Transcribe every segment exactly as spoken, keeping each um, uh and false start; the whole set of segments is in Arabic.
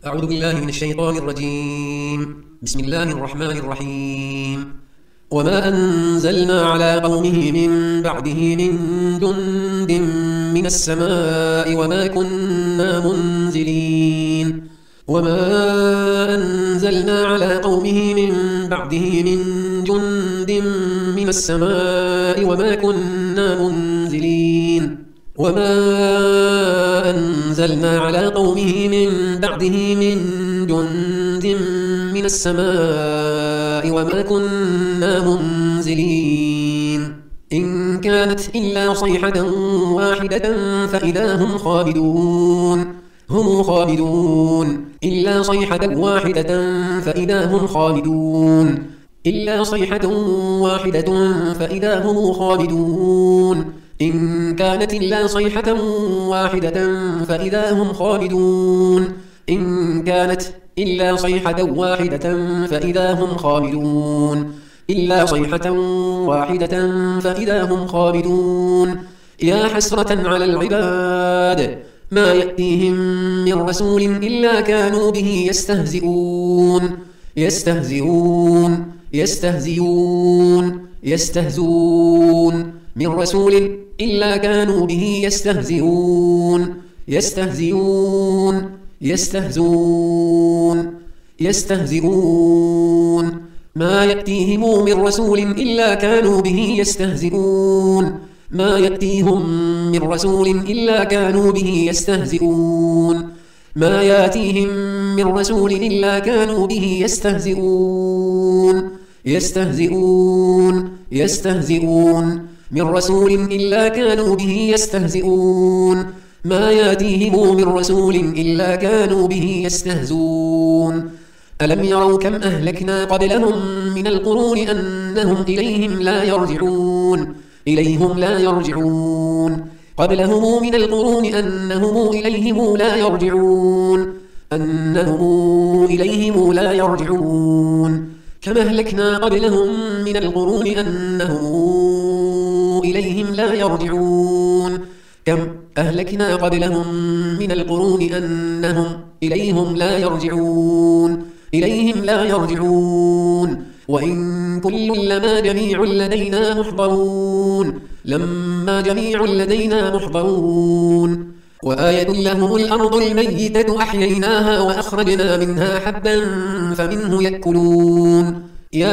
أعوذ بالله من الشيطان الرجيم. بسم الله الرحمن الرحيم. وما أنزلنا على قومه من بعده من جند من السماء وما كنا منزلين وما أنزلنا على قومه من بعده من جند من السماء وما كنا منزلين وما أنزلنا على قومه من بعده من جند من السماء وما كنا منزلين إن كانت إلا صيحة واحدة فإذا هم خامدون هم خامدون إلا صيحة واحدة فإذا هم خامدون إلا صيحة واحدة فإذا هم خامدون إن كانت إلا صيحة واحدة فإذا هم خامدون إن كانت إلا صيحة واحدة فإذا هم خامدون إلا صيحة واحدة فإذا هم خامدون يا حسرة على العباد ما يأتيهم من رسول إلا كانوا به يستهزئون يستهزئون يستهزئون يستهزئون من رسول إلا كانوا به يستهزئون يستهزئون يستهزئون يستهزئون ما يأتيهم من رسول إلا كانوا به يستهزئون ما يأتيهم من رسول إلا كانوا به يستهزئون ما يأتيهم من رسول إلا كانوا به يستهزئون يستهزئون يستهزئون من رسول إلا كانوا به يستهزئون ما يأتيهم من رسول إلا كانوا به يستهزئون ألم يروا كم أهلكنا قبلهم من القرون أنهم إليهم لا يرجعون إليهم لا يرجعون قبلهم من القرون أنهم إليهم لا يرجعون أنهم إليهم لا يرجعون كم أهلكنا قبلهم من القرون أنهم إليهم لا يرجعون كم أهلكنا قبلهم من القرون أنهم إليهم لا يرجعون إليهم لا يرجعون وإن كل لما جميع لدينا محضرون لما جميع لدينا محضرون وآية لهم الأرض الميتة أحييناها وأخرجنا منها حبا فمنه يأكلون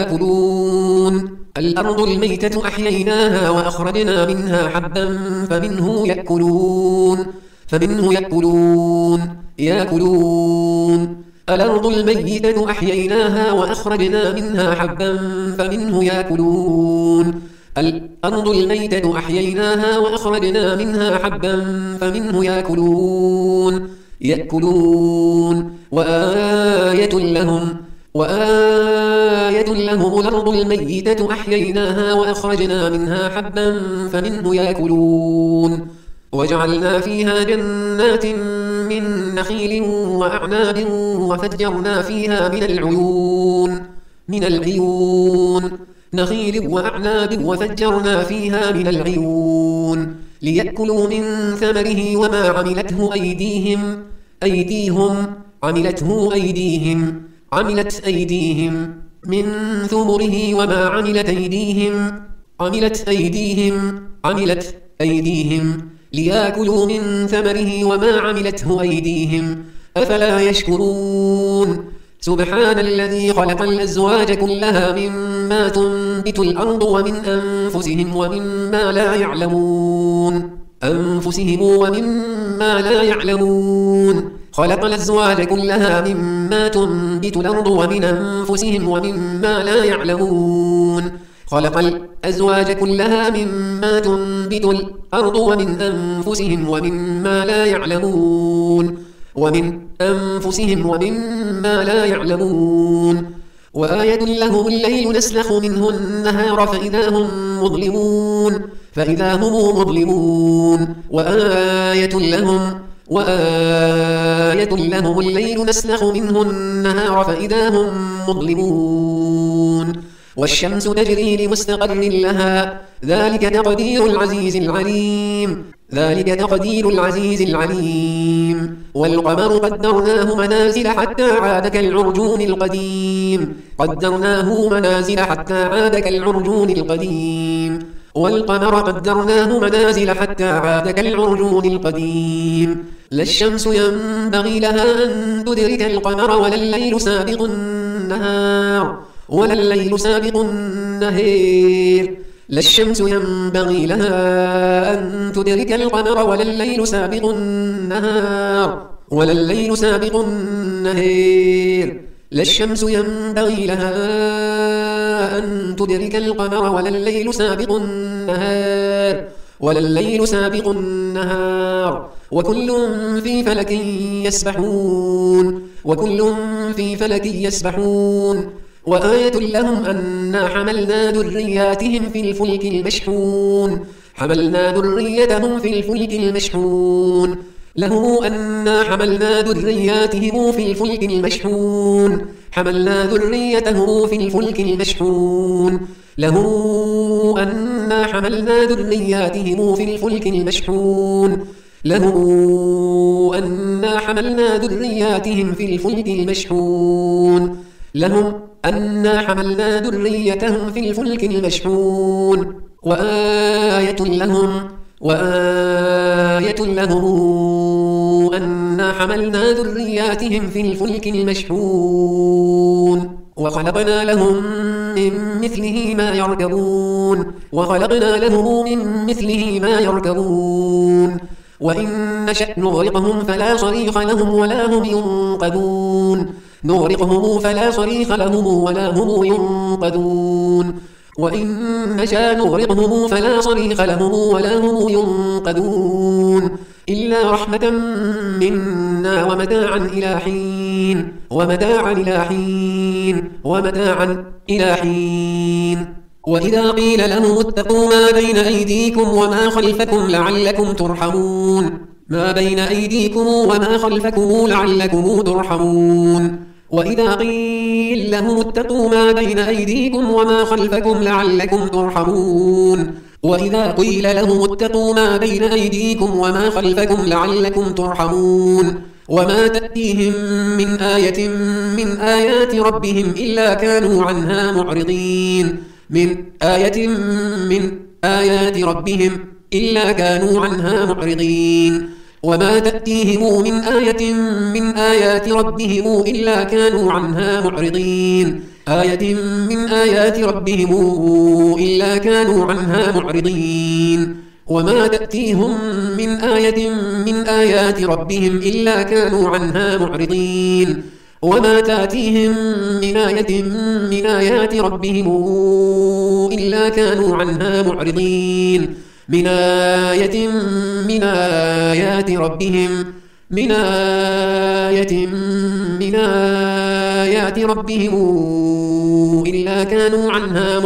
يأكلون الأرض الميتة أحييناها وأخرجنا منها حبا فمنه يأكلون فمنه يأكلون يأكلون الأرض الميتة أحييناها وأخرجنا منها حبا فمنه يأكلون الأرض الميتة أحييناها وأخرجنا منها حبا فمنه يأكلون يأكلون وآية لهم وآية لهم الأرض الميتة أحييناها وأخرجنا منها حبا فمنه يأكلون وجعلنا فيها جنات من نخيل وأعناب وفجرنا فيها من العيون من العيون نخيل وأعناب وفجرنا فيها من العيون ليأكلوا من ثمره وما عملته أيديهم أيديهم عملته أيديهم عملت أيديهم من ثمره وما عملت أيديهم عملت أيديهم عملت أيديهم ليأكلوا من ثمره وما عملته أيديهم أفلا يشكرون سبحان الذي خلق الأزواج كلها مما تنبت الأرض ومن أنفسهم ومما لا يعلمون أنفسهم ومما لا يعلمون خلق الأزواج كلها مما تنبت الأرض ومن أنفسهم ومما لا يعلمون خلق الأزواج كلها مما تنبت الأرض ومن أنفسهم ومما لا يعلمون ومن أنفسهم ومما لا يعلمون وآية لهم الليل نسلخ منه النهار فإذا هم مظلمون فإذا هم مظلمون وآية لهم وآية لهم الليل نسلخ منه النهار فإذا هم مظلمون والشمس تجري لمستقر لها ذلك تقدير العزيز العليم ذلك تقدير العزيز العليم والقمر قدرناه منازل حتى عاد كالعرجون القديم قدرناه منازل حتى عاد كالعرجون القديم والقمر قدرناه منازل حتى عاد كالعرجون القديم لا الشمس ينبغي لها أن تدرك القمر ولا الليل سابق النهار ولا الليل سابق النهار لا الشمس ينبغي لها أن تدرك القمر ولا الليل سابق النهار ولا الليل سابق النهار لا الشمس ينبغي لها أن تدرك القمر ولا الليل سابق النهار ولا الليل سابق النهار وكل في فلك يسبحون وكل في فلك يسبحون وآية لهم أنا حملنا ذرياتهم في الفلك المشحون حملنا ذريتهم في الفلك المشحون له أنا حملنا ذرياتهم في الفلك المشحون حملنا ذريته في الفلك المشحون له أنا حملنا ذرياتهم في الفلك المشحون له أنا حملنا ذرياتهم في الفلك المشحون لهم أنا حملنا ذريتهم في الفلك المشحون وآية لهم وآية لهم أنا حملنا ذرياتهم في الفلك المشحون وخلقنا لهم من مثله ما يركبون وخلقنا لهم من مثله ما يركبون وإن نشأ نغرقهم فلا صريخ لهم ولا هم ينقذون نغرقهم فلا صريخ لهم ولا هم ينقذون وإن نشاء نغرقهم فلا صريخ لهم ولا هم ينقذون إلا رحمة منا ومتاعا إلى حين ومتاعا إلى حين ومتاعا إلى حين وإذا قيل لهم اتقوا ما بين أيديكم وما خلفكم لعلكم ترحمون ما بين أيديكم وما خلفكم لعلكم ترحمون وإذا قيل لهم اتقوا ما بين أيديكم وما خلفكم لعلكم ترحمون وإذا قيل لهم اتقوا ما بين أيديكم وما خلفكم لعلكم ترحمون وما تأتيهم من آية من آيات ربهم إلا كانوا عنها معرضين من آية من آيات ربهم إلا كانوا عنها معرضين وما تأتيهم من آية من آيات ربهم إلا كانوا عنها معرضين آية من آيات ربهم إلا كانوا عنها معرضين وما تأتيهم من آية من آيات ربهم إلا كانوا عنها معرضين وما تأتيهم من آية من آيات ربهم إلا كانوا عنها معرضين من آية من آيات ربهم من آية من آيات ربهم إلا كانوا عنها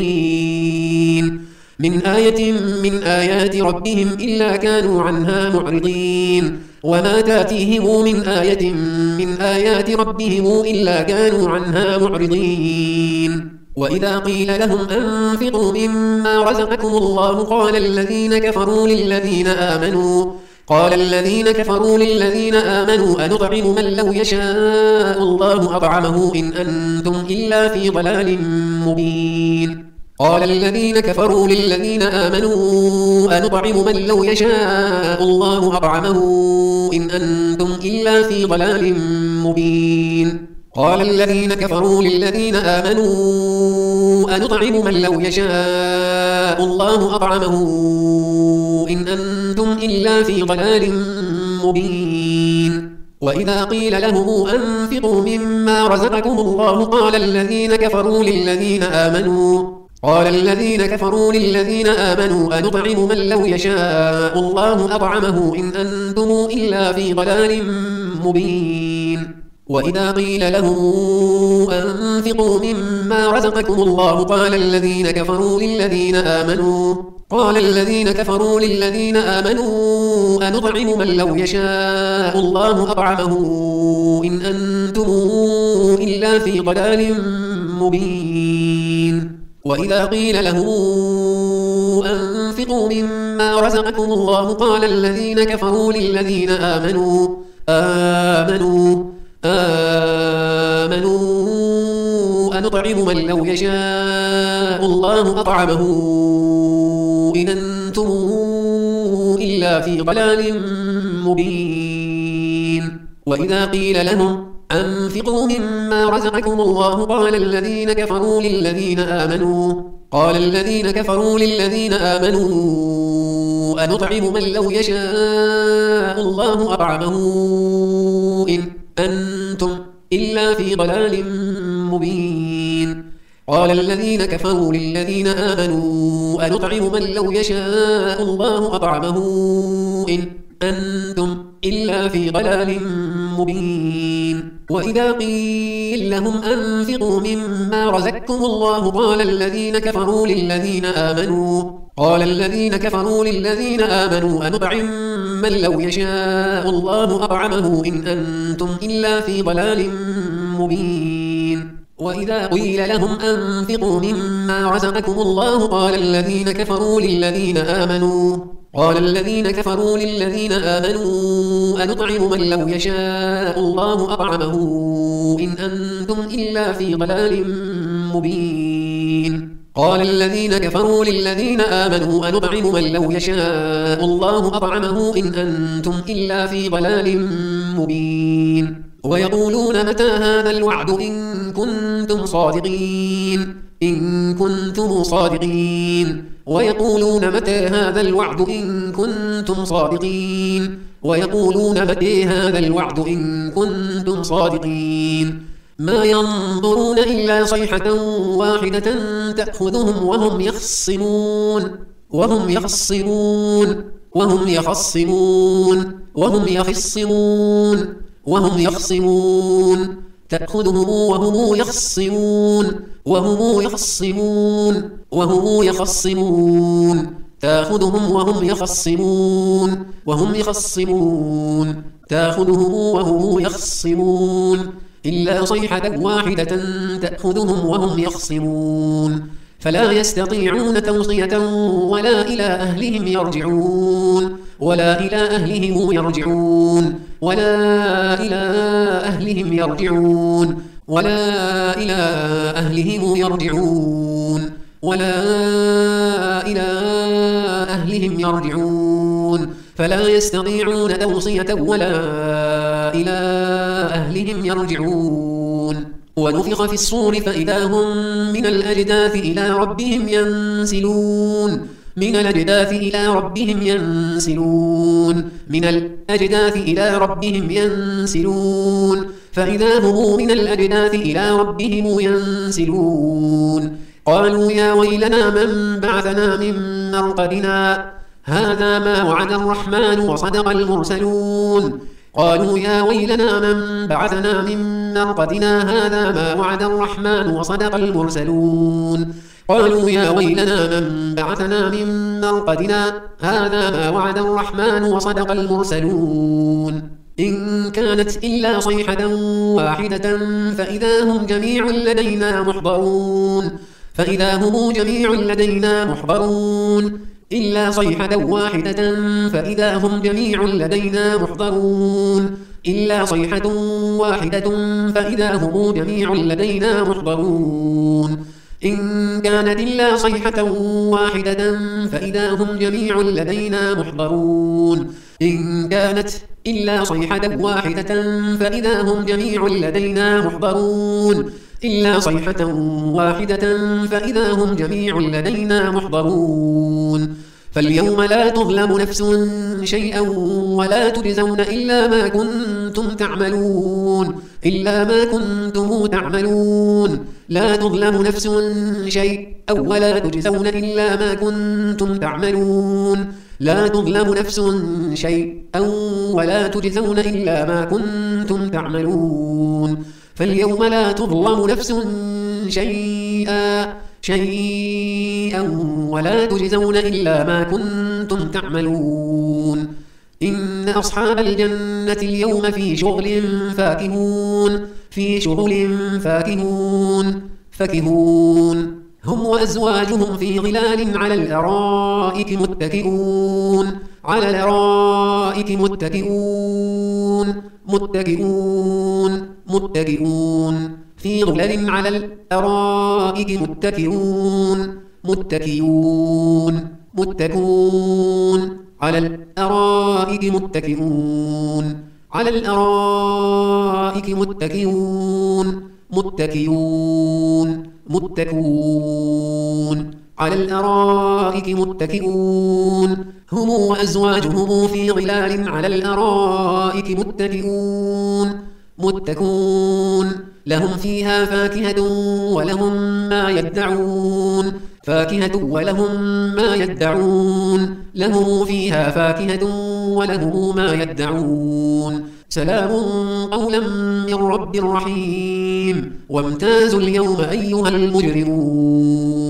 معرضين من آية من آيات ربهم إلا كانوا عنها معرضين وما تأتيهم من آية من آيات ربهم إلا كانوا عنها معرضين وإذا قيل لهم أنفقوا مما رزقكم الله قال الذين كفروا للذين آمنوا قال الذين كفروا للذين آمنوا أنطعم من لو يشاء الله أطعمه إن أنتم إلا في ضلال مبين قال الذين كفروا للذين آمنوا أنطعم من لو يشاء الله أطعمه إن أنتم إلا في ضلال مبين قال الذين كفروا للذين آمنوا أنطعم من لو يشاء الله أطعمه إن أنتم إلا في ضلال مبين وإذا قيل لهم أنفقوا مما رزقكم الله قال الذين كفروا للذين آمنوا قال الذين كفروا للذين آمنوا أنطعم من لو يشاء الله أطعمه إن أنتم إلا في ضلال مبين وإذا قيل لهم أنفقوا مما رزقكم الله قال الذين كفروا للذين آمنوا قال الذين كفروا للذين آمنوا أنطعم من لو يشاء الله أطعمه إن أنتم إلا في ضلال مبين وإذا قيل لهم أنفقوا مما رزقكم الله قال الذين كفروا للذين آمنوا آمنوا آمنوا أنطعم من لو يشاء الله أطعمه إن أنتم إلا في ضلال مبين. وإذا قيل لهم أنفقوا مما رزقكم الله قال الذين كفروا للذين آمنوا قال الذين كفروا للذين آمنوا أنطعم من لو يشاء الله أطعمه إن أنتم إلا في ضلال مبين. قال الذين كفروا للذين آمنوا أنطعم من لو يشاء الله أطعمه إن أنتم إلا في ضلال مبين. وإذا قيل لهم أنفقوا مما رزقكم الله قال الذين كفروا للذين آمنوا قال الذين كفروا للذين آمنوا أنطعم من لو يشاء الله أطعمه إن أنتم إلا في ضلال مبين. وإذا قيل لهم أنفقوا مما رزقكم الله قال الذين كفروا للذين آمنوا قال الذين كفروا للذين آمنوا أنطعم من لو يشاء الله أطعمه إن أنتم إلا في ضلال مبين. قال الذين كفروا للذين آمنوا أنطعم من لو يشاء الله أطعمه إن أنتم إلا في ضلال مبين. ويقولون متى هذا الوعد إن كنتم صادقين إن كنتم صادقين ويقولون متى هذا الوعد إن كنتم صادقين ويقولون متى هذا الوعد إن كنتم صادقين. ما ينظرون إلا صيحة واحدة تأخذهم وهم يخصمون وهم يخصمون وهم يخصمون وهم يخصمون وهم يخصمون تأخذهم وهم يخصمون وهم يخصمون وهم يخصمون تأخذهم وهم يخصمون وهم يخصمون تأخذهم وهم يخصمون إلا صيحة واحدة تأخذهم وهم يخصمون فلا يستطيعون توصية ولا إلى أهلهم يرجعون ولا إلى أهلهم يرجعون ولا إلى أهلهم يرجعون ولا إلى أهلهم يرجعون ولا إلى أهلهم يرجعون فلا يستطيعون توصية ولا إلى أهلهم يرجعون. ونفخ في الصور فإذا هم من الأجداث إلى ربهم ينسلون من الأجداث إلى ربهم ينسلون من الأجداث إلى ربهم ينسلون فإذا هم من الأجداث إلى ربهم ينسلون. قالوا يا ويلنا من بعثنا من مرقدنا هذا ما وعد الرحمن وصدق المرسلون. قالوا يا ويلنا من بعثنا من مرقدنا هذا ما وعد الرحمن وصدق المرسلون. قالوا يا ويلنا من بعثنا من مرقدنا هذا ما وعد الرحمن وصدق المرسلون. إن كانت إلا صيحة واحدة فإذا هم جميع لدينا محضرون فإذا هم جميع لدينا محضرون إلا صيحة واحدة فإذا هم جميع لدينا محضرون إلا صيحة واحدة فإذا هم جميع لدينا محضرون. إن كانت إلا صيحة واحدة فإذا هم جميع لدينا محضرون إن كانت إلا صيحة واحدة فإذا هم جميع لدينا محضرون إلا صيحة واحدة فإذا هم جميع لدينا محضرون. فاليوم لا تظلم نفس شيئا ولا تجزون إلا ما كنتم تعملون إلا ما كنتم تعملون لا تظلم نفس شيئا ولا تجزون إلا ما كنتم تعملون لا تظلم نفس شيئا ولا تجزون إلا ما كنتم تعملون. فاليوم لا تظلم نفس شيئا شيئا ولا تجزون إلا ما كنتم تعملون. إن أصحاب الجنة اليوم في شغل فاكهون في شغل فاكهون فاكهون هم وأزواجهم في ظلال على الأرائك متكئون على الأرائك متكئون متكئون متكئون في ظلال على الأرائك متكئون متكئون متكئون على الأرائك متكئون على الأرائك متكئون متكئون متكئون على الأرائك متكئون هم وأزواجهم في ظلال على الأرائك متكئون متكئون لهم فيها فاكهة ولهم ما يدعون فاكهة ولهم ما يدعون لهم فيها فاكهة ولهم ما يدعون سلام قولا من رب رحيم وامتازوا اليوم أيها المجرمون